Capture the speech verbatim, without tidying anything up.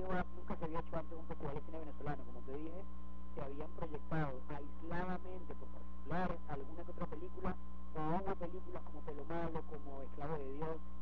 ha- nunca se había hecho antes un festival de cine venezolano, como te dije, se habían proyectado aisladamente por particulares alguna que otra película, o hubo películas como Pelo Malo, como Esclavo de Dios,